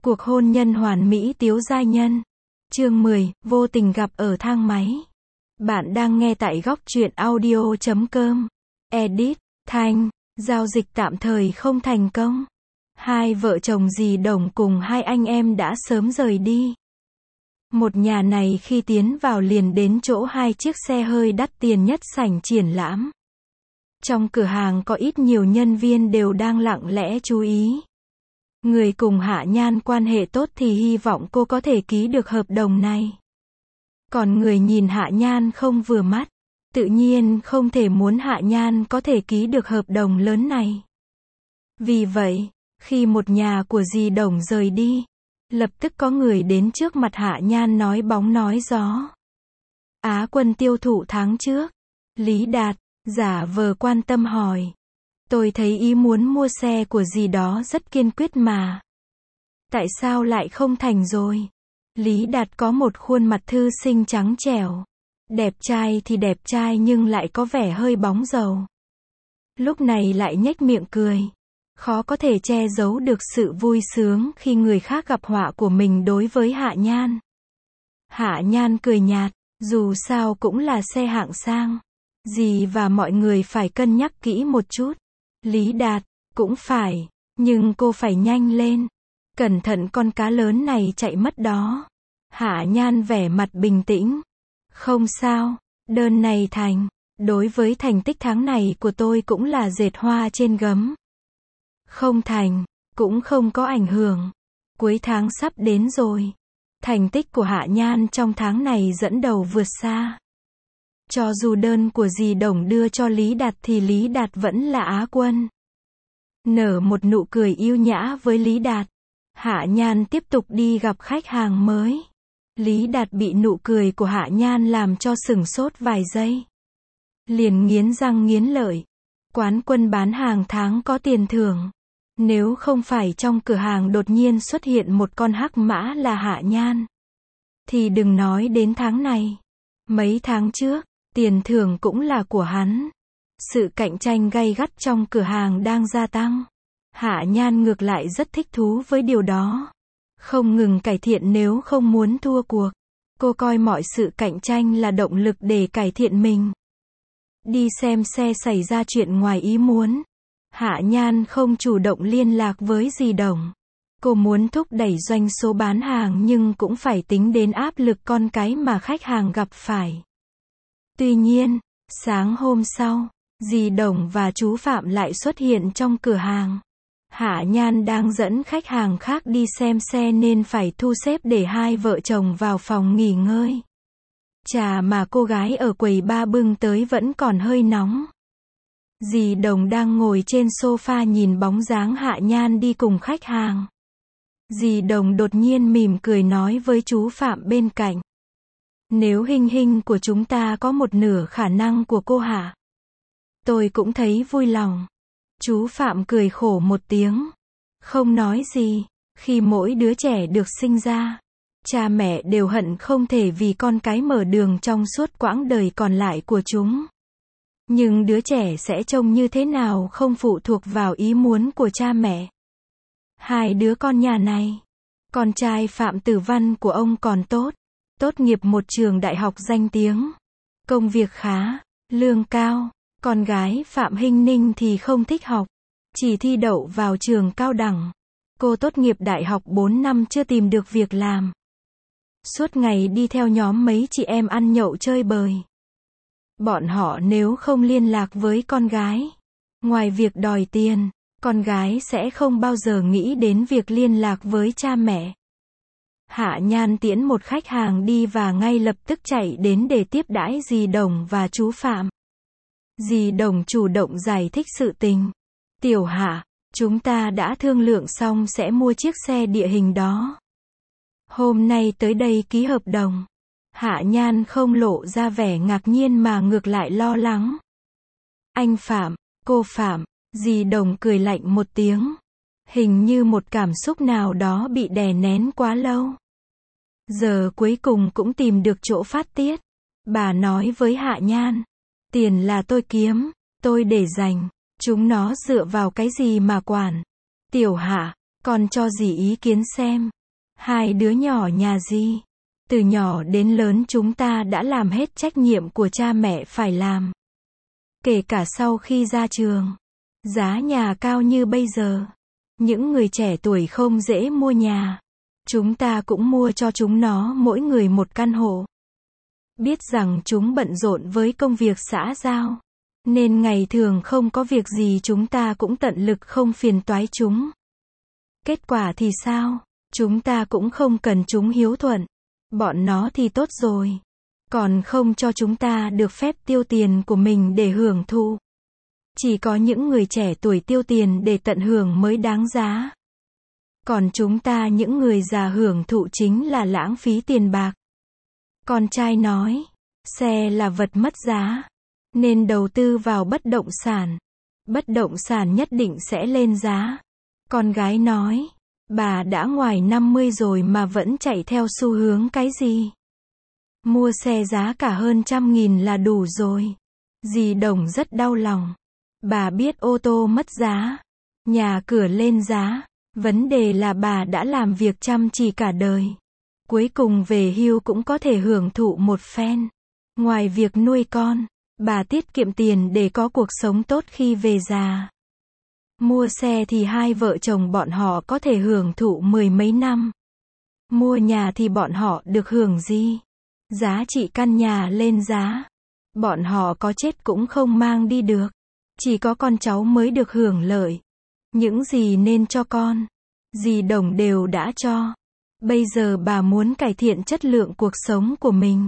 Cuộc hôn nhân hoàn mỹ Tiếu giai nhân. Chương 10, vô tình gặp ở thang máy. Bạn đang nghe tại góc truyện audio.com. Edit, Thanh, giao dịch tạm thời không thành công. Hai vợ chồng dì Đồng cùng hai anh em đã sớm rời đi. Một nhà này khi tiến vào liền đến chỗ hai chiếc xe hơi đắt tiền nhất sảnh triển lãm. Trong cửa hàng có ít nhiều nhân viên đều đang lặng lẽ chú ý. Người cùng Hạ Nhan quan hệ tốt thì hy vọng cô có thể ký được hợp đồng này. Còn người nhìn Hạ Nhan không vừa mắt, tự nhiên không thể muốn Hạ Nhan có thể ký được hợp đồng lớn này. Vì vậy, khi một nhà của dì Đồng rời đi, lập tức có người đến trước mặt Hạ Nhan nói bóng nói gió. Á quân tiêu thụ tháng trước. Lý Đạt, giả vờ quan tâm hỏi. Tôi thấy ý muốn mua xe của dì đó rất kiên quyết mà. Tại sao lại không thành rồi? Lý Đạt có một khuôn mặt thư sinh trắng trẻo. Đẹp trai thì đẹp trai nhưng lại có vẻ hơi bóng dầu. Lúc này lại nhếch miệng cười. Khó có thể che giấu được sự vui sướng khi người khác gặp họa của mình đối với Hạ Nhan. Hạ Nhan cười nhạt, dù sao cũng là xe hạng sang. Dì và mọi người phải cân nhắc kỹ một chút. Lý Đạt, cũng phải, nhưng cô phải nhanh lên. Cẩn thận con cá lớn này chạy mất đó. Hạ Nhan vẻ mặt bình tĩnh. Không sao, đơn này thành. Đối với thành tích tháng này của tôi cũng là dệt hoa trên gấm. Không thành, cũng không có ảnh hưởng. Cuối tháng sắp đến rồi. Thành tích của Hạ Nhan trong tháng này dẫn đầu vượt xa. Cho dù đơn của dì Đồng đưa cho Lý Đạt thì Lý Đạt vẫn là Á quân. Nở một nụ cười yêu nhã với Lý Đạt. Hạ Nhan tiếp tục đi gặp khách hàng mới. Lý Đạt bị nụ cười của Hạ Nhan làm cho sửng sốt vài giây. Liền nghiến răng nghiến lợi. Quán quân bán hàng tháng có tiền thưởng. Nếu không phải trong cửa hàng đột nhiên xuất hiện một con hắc mã là Hạ Nhan, thì đừng nói đến tháng này. Mấy tháng trước, tiền thưởng cũng là của hắn. Sự cạnh tranh gay gắt trong cửa hàng đang gia tăng. Hạ Nhan ngược lại rất thích thú với điều đó. Không ngừng cải thiện nếu không muốn thua cuộc. Cô coi mọi sự cạnh tranh là động lực để cải thiện mình. Đi xem xe xảy ra chuyện ngoài ý muốn. Hạ Nhan không chủ động liên lạc với dì Đồng. Cô muốn thúc đẩy doanh số bán hàng nhưng cũng phải tính đến áp lực con cái mà khách hàng gặp phải. Tuy nhiên, sáng hôm sau, dì Đồng và chú Phạm lại xuất hiện trong cửa hàng. Hạ Nhan đang dẫn khách hàng khác đi xem xe nên phải thu xếp để hai vợ chồng vào phòng nghỉ ngơi. Trà mà cô gái ở quầy ba bưng tới vẫn còn hơi nóng. Dì Đồng đang ngồi trên sofa nhìn bóng dáng Hạ Nhan đi cùng khách hàng. Dì Đồng đột nhiên mỉm cười nói với chú Phạm bên cạnh. Nếu Hinh Hinh của chúng ta có một nửa khả năng của cô Hạ, tôi cũng thấy vui lòng. Chú Phạm cười khổ một tiếng. Không nói gì. Khi mỗi đứa trẻ được sinh ra, cha mẹ đều hận không thể vì con cái mở đường trong suốt quãng đời còn lại của chúng. Nhưng đứa trẻ sẽ trông như thế nào không phụ thuộc vào ý muốn của cha mẹ. Hai đứa con nhà này, con trai Phạm Tử Văn của ông còn tốt, tốt nghiệp một trường đại học danh tiếng, công việc khá, lương cao. Con gái Phạm Hinh Ninh thì không thích học, chỉ thi đậu vào trường cao đẳng. Cô tốt nghiệp đại học 4 năm chưa tìm được việc làm. Suốt ngày đi theo nhóm mấy chị em ăn nhậu chơi bời. Bọn họ nếu không liên lạc với con gái, ngoài việc đòi tiền, con gái sẽ không bao giờ nghĩ đến việc liên lạc với cha mẹ. Hạ Nhan tiễn một khách hàng đi và ngay lập tức chạy đến để tiếp đãi dì Đồng và chú Phạm. Dì Đồng chủ động giải thích sự tình. Tiểu Hạ, chúng ta đã thương lượng xong sẽ mua chiếc xe địa hình đó. Hôm nay tới đây ký hợp đồng. Hạ Nhan không lộ ra vẻ ngạc nhiên mà ngược lại lo lắng. Anh Phạm, cô Phạm, dì Đồng cười lạnh một tiếng. Hình như một cảm xúc nào đó bị đè nén quá lâu. Giờ cuối cùng cũng tìm được chỗ phát tiết. Bà nói với Hạ Nhan. Tiền là tôi kiếm, tôi để dành. Chúng nó dựa vào cái gì mà quản. Tiểu Hạ, Con cho dì ý kiến xem. Hai đứa nhỏ nhà dì, từ nhỏ đến lớn chúng ta đã làm hết trách nhiệm của cha mẹ phải làm. Kể cả sau khi ra trường. Giá nhà cao như bây giờ. Những người trẻ tuổi không dễ mua nhà. Chúng ta cũng mua cho chúng nó mỗi người một căn hộ. Biết rằng chúng bận rộn với công việc xã giao. Nên ngày thường không có việc gì chúng ta cũng tận lực không phiền toái chúng. Kết quả thì sao? Chúng ta cũng không cần chúng hiếu thuận. Bọn nó thì tốt rồi. Còn không cho chúng ta được phép tiêu tiền của mình để hưởng thụ. Chỉ có những người trẻ tuổi tiêu tiền để tận hưởng mới đáng giá. Còn chúng ta những người già hưởng thụ chính là lãng phí tiền bạc. Con trai nói, xe là vật mất giá. Nên đầu tư vào bất động sản. Bất động sản nhất định sẽ lên giá. Con gái nói, bà đã ngoài 50 rồi mà vẫn chạy theo xu hướng cái gì? Mua xe giá cả hơn 100.000 là đủ rồi. Dì Đồng rất đau lòng. Bà biết ô tô mất giá, nhà cửa lên giá. Vấn đề là bà đã làm việc chăm chỉ cả đời. Cuối cùng về hưu cũng có thể hưởng thụ một phen. Ngoài việc nuôi con, bà tiết kiệm tiền để có cuộc sống tốt khi về già. Mua xe thì hai vợ chồng bọn họ có thể hưởng thụ 10 mấy năm. Mua nhà thì bọn họ được hưởng gì? Giá trị căn nhà lên giá. Bọn họ có chết cũng không mang đi được. Chỉ có con cháu mới được hưởng lợi. Những gì nên cho con, dì Đồng đều đã cho. Bây giờ bà muốn cải thiện chất lượng cuộc sống của mình.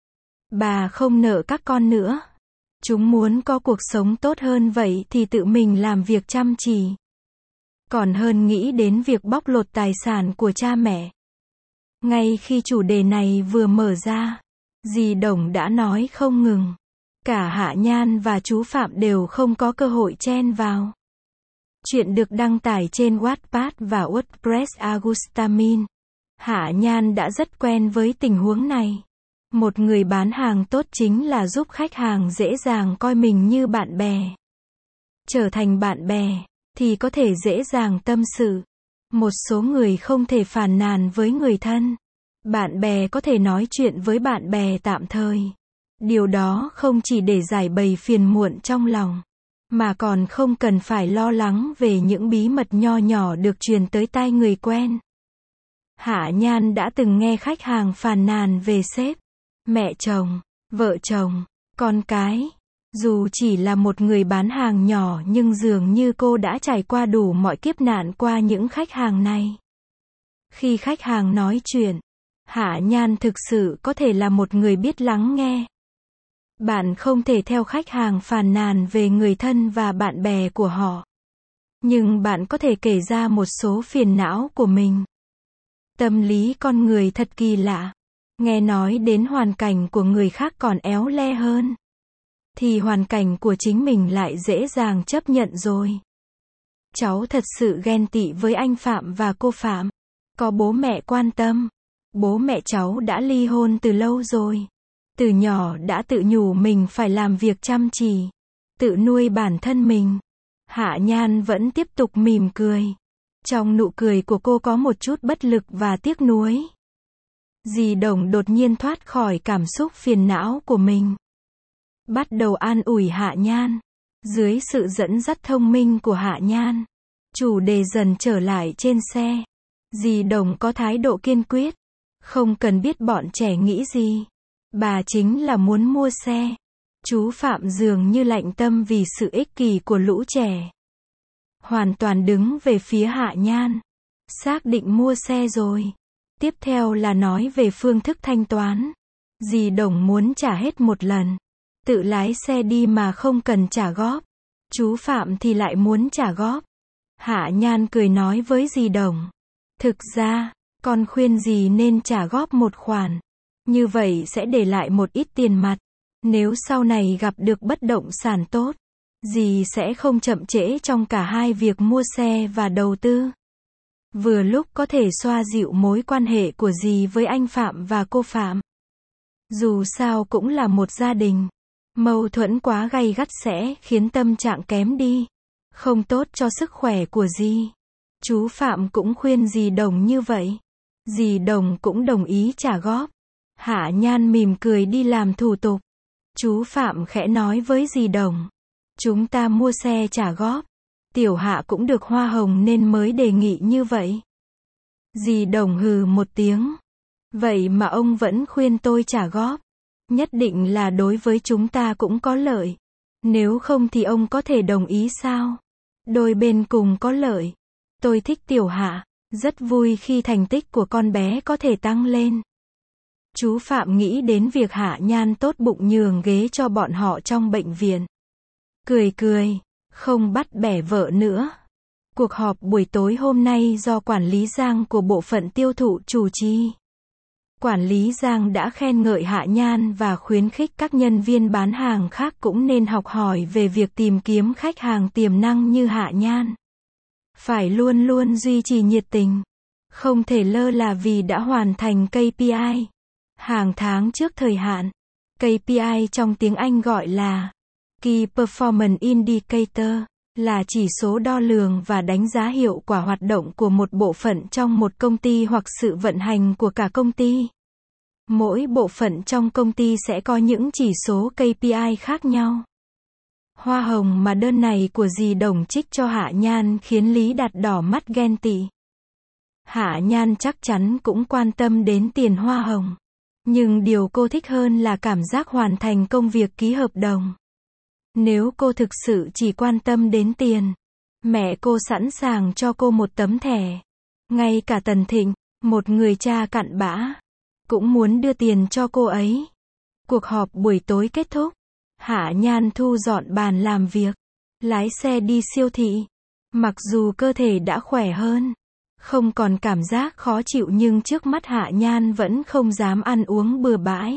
Bà không nợ các con nữa. Chúng muốn có cuộc sống tốt hơn vậy thì tự mình làm việc chăm chỉ. Còn hơn nghĩ đến việc bóc lột tài sản của cha mẹ. Ngay khi chủ đề này vừa mở ra, dì Đồng đã nói không ngừng. Cả Hạ Nhan và chú Phạm đều không có cơ hội chen vào. Chuyện được đăng tải trên Wattpad và WordPress Agustamin. Hạ Nhan đã rất quen với tình huống này. Một người bán hàng tốt chính là giúp khách hàng dễ dàng coi mình như bạn bè. Trở thành bạn bè, thì có thể dễ dàng tâm sự. Một số người không thể phàn nàn với người thân. Bạn bè có thể nói chuyện với bạn bè tạm thời. Điều đó không chỉ để giải bày phiền muộn trong lòng, mà còn không cần phải lo lắng về những bí mật nho nhỏ được truyền tới tai người quen. Hạ Nhan đã từng nghe khách hàng phàn nàn về sếp, mẹ chồng, vợ chồng, con cái. Dù chỉ là một người bán hàng nhỏ nhưng dường như cô đã trải qua đủ mọi kiếp nạn qua những khách hàng này. Khi khách hàng nói chuyện, Hạ Nhan thực sự có thể là một người biết lắng nghe. Bạn không thể theo khách hàng phàn nàn về người thân và bạn bè của họ. Nhưng bạn có thể kể ra một số phiền não của mình. Tâm lý con người thật kỳ lạ. Nghe nói đến hoàn cảnh của người khác còn éo le hơn. Thì hoàn cảnh của chính mình lại dễ dàng chấp nhận rồi. Cháu thật sự ghen tị với anh Phạm và cô Phạm. Có bố mẹ quan tâm. Bố mẹ cháu đã ly hôn từ lâu rồi. Từ nhỏ đã tự nhủ mình phải làm việc chăm chỉ. Tự nuôi bản thân mình. Hạ Nhan vẫn tiếp tục mỉm cười. Trong nụ cười của cô có một chút bất lực và tiếc nuối. Dì Đồng đột nhiên thoát khỏi cảm xúc phiền não của mình. Bắt đầu an ủi Hạ Nhan. Dưới sự dẫn dắt thông minh của Hạ Nhan, chủ đề dần trở lại trên xe. Dì Đồng có thái độ kiên quyết. Không cần biết bọn trẻ nghĩ gì. Bà chính là muốn mua xe. Chú Phạm dường như lạnh tâm vì sự ích kỷ của lũ trẻ. Hoàn toàn đứng về phía Hạ Nhan. Xác định mua xe rồi. Tiếp theo là nói về phương thức thanh toán. Dì Đồng muốn trả hết một lần. Tự lái xe đi mà không cần trả góp. Chú Phạm thì lại muốn trả góp. Hạ Nhan cười nói với dì Đồng. Thực ra, con khuyên dì nên trả góp một khoản. Như vậy sẽ để lại một ít tiền mặt. Nếu sau này gặp được bất động sản tốt, dì sẽ không chậm trễ trong cả hai việc mua xe và đầu tư. Vừa lúc có thể xoa dịu mối quan hệ của dì với anh Phạm và cô Phạm. Dù sao cũng là một gia đình. Mâu thuẫn quá gay gắt sẽ khiến tâm trạng kém đi. Không tốt cho sức khỏe của dì. Chú Phạm cũng khuyên dì Đồng như vậy. Dì Đồng cũng đồng ý trả góp. Hạ Nhan mỉm cười đi làm thủ tục. Chú Phạm khẽ nói với dì Đồng. Chúng ta mua xe trả góp. Tiểu Hạ cũng được hoa hồng nên mới đề nghị như vậy. Dì Đồng hừ một tiếng. Vậy mà ông vẫn khuyên tôi trả góp. Nhất định là đối với chúng ta cũng có lợi. Nếu không thì ông có thể đồng ý sao? Đôi bên cùng có lợi. Tôi thích Tiểu Hạ. Rất vui khi thành tích của con bé có thể tăng lên. Chú Phạm nghĩ đến việc Hạ Nhan tốt bụng nhường ghế cho bọn họ trong bệnh viện. Cười cười, không bắt bẻ vợ nữa. Cuộc họp buổi tối hôm nay do quản lý Giang của bộ phận tiêu thụ chủ trì. Quản lý Giang đã khen ngợi Hạ Nhan và khuyến khích các nhân viên bán hàng khác cũng nên học hỏi về việc tìm kiếm khách hàng tiềm năng như Hạ Nhan. Phải luôn luôn duy trì nhiệt tình. Không thể lơ là vì đã hoàn thành KPI. Hàng tháng trước thời hạn. KPI trong tiếng Anh gọi là Key Performance Indicator, là chỉ số đo lường và đánh giá hiệu quả hoạt động của một bộ phận trong một công ty hoặc sự vận hành của cả công ty. Mỗi bộ phận trong công ty sẽ có những chỉ số KPI khác nhau. Hoa hồng mà đơn này của dì Đồng trích cho Hạ Nhan khiến Lý Đạt đỏ mắt ghen tị. Hạ Nhan chắc chắn cũng quan tâm đến tiền hoa hồng. Nhưng điều cô thích hơn là cảm giác hoàn thành công việc ký hợp đồng. Nếu cô thực sự chỉ quan tâm đến tiền, mẹ cô sẵn sàng cho cô một tấm thẻ. Ngay cả Tần Thịnh, một người cha cặn bã, cũng muốn đưa tiền cho cô ấy. Cuộc họp buổi tối kết thúc. Hạ Nhan thu dọn bàn làm việc, lái xe đi siêu thị. Mặc dù cơ thể đã khỏe hơn, không còn cảm giác khó chịu nhưng trước mắt Hạ Nhan vẫn không dám ăn uống bừa bãi.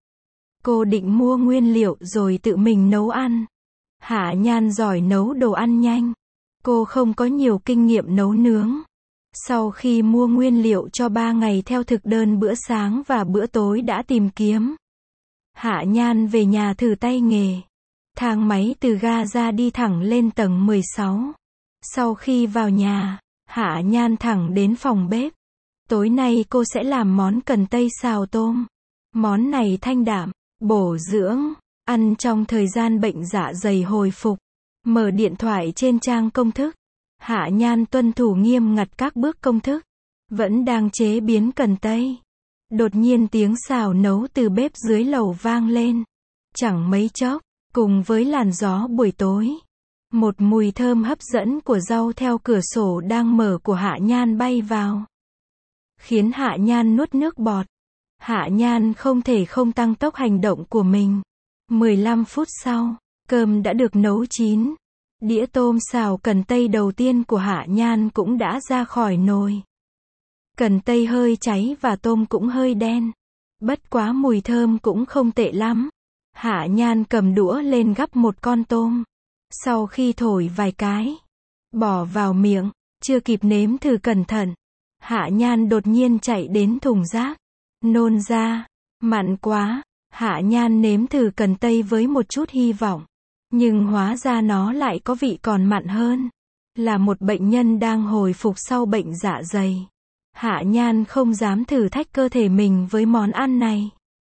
Cô định mua nguyên liệu rồi tự mình nấu ăn. Hạ Nhan giỏi nấu đồ ăn nhanh. Cô không có nhiều kinh nghiệm nấu nướng. Sau khi mua nguyên liệu cho 3 ngày theo thực đơn bữa sáng và bữa tối đã tìm kiếm, Hạ Nhan về nhà thử tay nghề. Thang máy từ ga ra đi thẳng lên tầng 16. Sau khi vào nhà, Hạ Nhan thẳng đến phòng bếp. Tối nay cô sẽ làm món cần tây xào tôm. Món này thanh đạm, bổ dưỡng, ăn trong thời gian bệnh dạ dày hồi phục. Mở điện thoại trên trang công thức. Hạ Nhan tuân thủ nghiêm ngặt các bước công thức. Vẫn đang chế biến cần tây. Đột nhiên tiếng xào nấu từ bếp dưới lầu vang lên. Chẳng mấy chốc, cùng với làn gió buổi tối, một mùi thơm hấp dẫn của rau theo cửa sổ đang mở của Hạ Nhan bay vào, khiến Hạ Nhan nuốt nước bọt. Hạ Nhan không thể không tăng tốc hành động của mình. 15 phút sau, cơm đã được nấu chín. Đĩa tôm xào cần tây đầu tiên của Hạ Nhan cũng đã ra khỏi nồi. Cần tây hơi cháy và tôm cũng hơi đen. Bất quá mùi thơm cũng không tệ lắm. Hạ Nhan cầm đũa lên gắp một con tôm. Sau khi thổi vài cái, bỏ vào miệng, chưa kịp nếm thử cẩn thận, Hạ Nhan đột nhiên chạy đến thùng rác. Nôn ra, mặn quá. Hạ Nhan nếm thử cần tây với một chút hy vọng. Nhưng hóa ra nó lại có vị còn mặn hơn. Là một bệnh nhân đang hồi phục sau bệnh dạ dày, Hạ Nhan không dám thử thách cơ thể mình với món ăn này.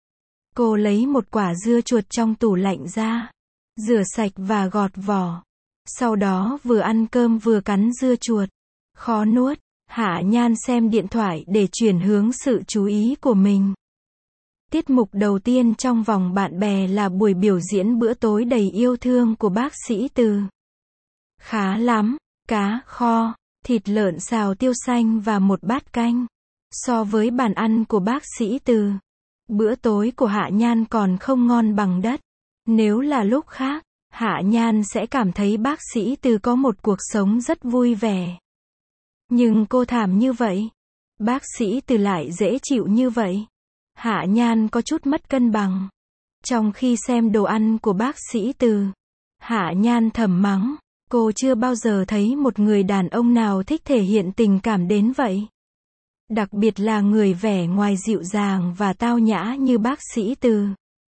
Cô lấy một quả dưa chuột trong tủ lạnh ra, rửa sạch và gọt vỏ. Sau đó vừa ăn cơm vừa cắn dưa chuột. Khó nuốt, Hạ Nhan xem điện thoại để chuyển hướng sự chú ý của mình. Tiết mục đầu tiên trong vòng bạn bè là buổi biểu diễn bữa tối đầy yêu thương của bác sĩ Từ. Khá lắm, cá kho, thịt lợn xào tiêu xanh và một bát canh. So với bàn ăn của bác sĩ Từ, bữa tối của Hạ Nhan còn không ngon bằng đất. Nếu là lúc khác, Hạ Nhan sẽ cảm thấy bác sĩ Từ có một cuộc sống rất vui vẻ. Nhưng cô thảm như vậy, bác sĩ Từ lại dễ chịu như vậy. Hạ Nhan có chút mất cân bằng. Trong khi xem đồ ăn của bác sĩ Từ, Hạ Nhan thầm mắng, cô chưa bao giờ thấy một người đàn ông nào thích thể hiện tình cảm đến vậy. Đặc biệt là người vẻ ngoài dịu dàng và tao nhã như bác sĩ Từ.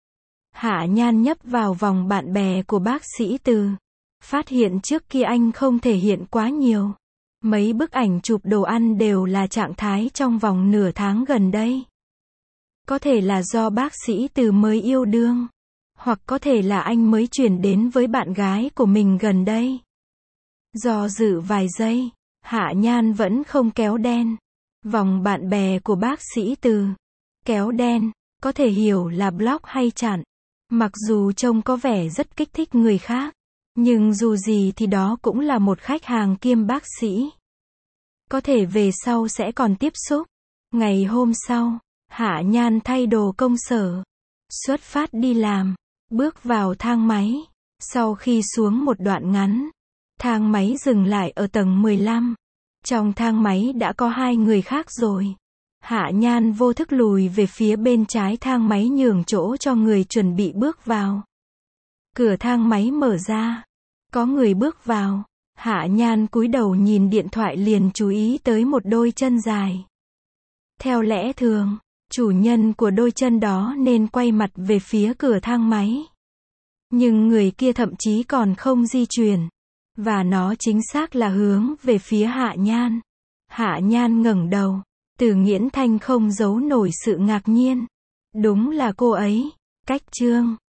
Hạ Nhan nhấp vào vòng bạn bè của bác sĩ Từ. Phát hiện trước kia anh không thể hiện quá nhiều. Mấy bức ảnh chụp đồ ăn đều là trạng thái trong vòng nửa tháng gần đây. Có thể là do bác sĩ Từ mới yêu đương. Hoặc có thể là anh mới chuyển đến với bạn gái của mình gần đây. Do dự vài giây, Hạ Nhan vẫn không kéo đen. Vòng bạn bè của bác sĩ Từ. Kéo đen, có thể hiểu là block hay chặn. Mặc dù trông có vẻ rất kích thích người khác. Nhưng dù gì thì đó cũng là một khách hàng kiêm bác sĩ. Có thể về sau sẽ còn tiếp xúc. Ngày hôm sau, Hạ Nhan thay đồ công sở. Xuất phát đi làm. Bước vào thang máy. Sau khi xuống một đoạn ngắn, thang máy dừng lại ở tầng 15. Trong thang máy đã có hai người khác rồi. Hạ Nhan vô thức lùi về phía bên trái thang máy nhường chỗ cho người chuẩn bị bước vào. Cửa thang máy mở ra. Có người bước vào. Hạ Nhan cúi đầu nhìn điện thoại liền chú ý tới một đôi chân dài. Theo lẽ thường, chủ nhân của đôi chân đó nên quay mặt về phía cửa thang máy. Nhưng người kia thậm chí còn không di chuyển. Và nó chính xác là hướng về phía Hạ Nhan. Hạ Nhan ngẩng đầu. Từ Nghiễn Thanh không giấu nổi sự ngạc nhiên. Đúng là cô ấy. Cách Trương.